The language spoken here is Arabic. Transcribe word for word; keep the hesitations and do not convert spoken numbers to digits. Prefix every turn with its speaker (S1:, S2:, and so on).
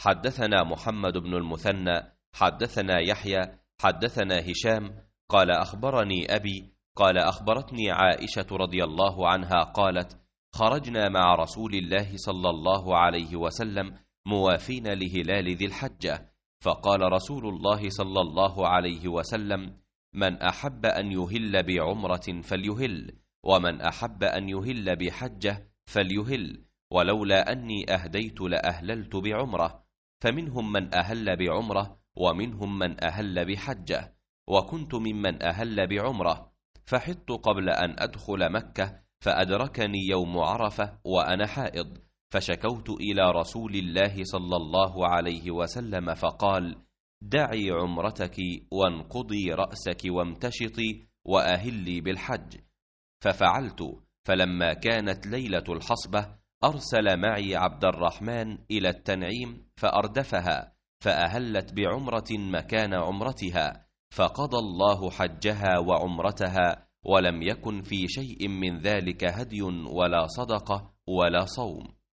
S1: حدثنا محمد بن المثنى حدثنا يحيى حدثنا هشام قال أخبرني أبي قال أخبرتني عائشة رضي الله عنها قالت خرجنا مع رسول الله صلى الله عليه وسلم موافين لهلال ذي الحجة، فقال رسول الله صلى الله عليه وسلم من أحب أن يهل بعمرة فليهل، ومن أحب أن يهل بحجة فليهل، ولولا أني أهديت لأهللت بعمرة، فمنهم من أهل بعمرة ومنهم من أهل بحجة، وكنت ممن أهل بعمرة، فحطت قبل أن أدخل مكة فأدركني يوم عرفة وأنا حائض، فشكوت إلى رسول الله صلى الله عليه وسلم فقال دعي عمرتك وانقضي رأسك وامتشطي وأهلي بالحج، ففعلت. فلما كانت ليلة الحصبة أرسل معي عبد الرحمن إلى التنعيم فأردفها، فأهلت بعمرة مكان عمرتها، فقضى الله حجها وعمرتها، ولم يكن في شيء من ذلك هدي ولا صدقة ولا صوم.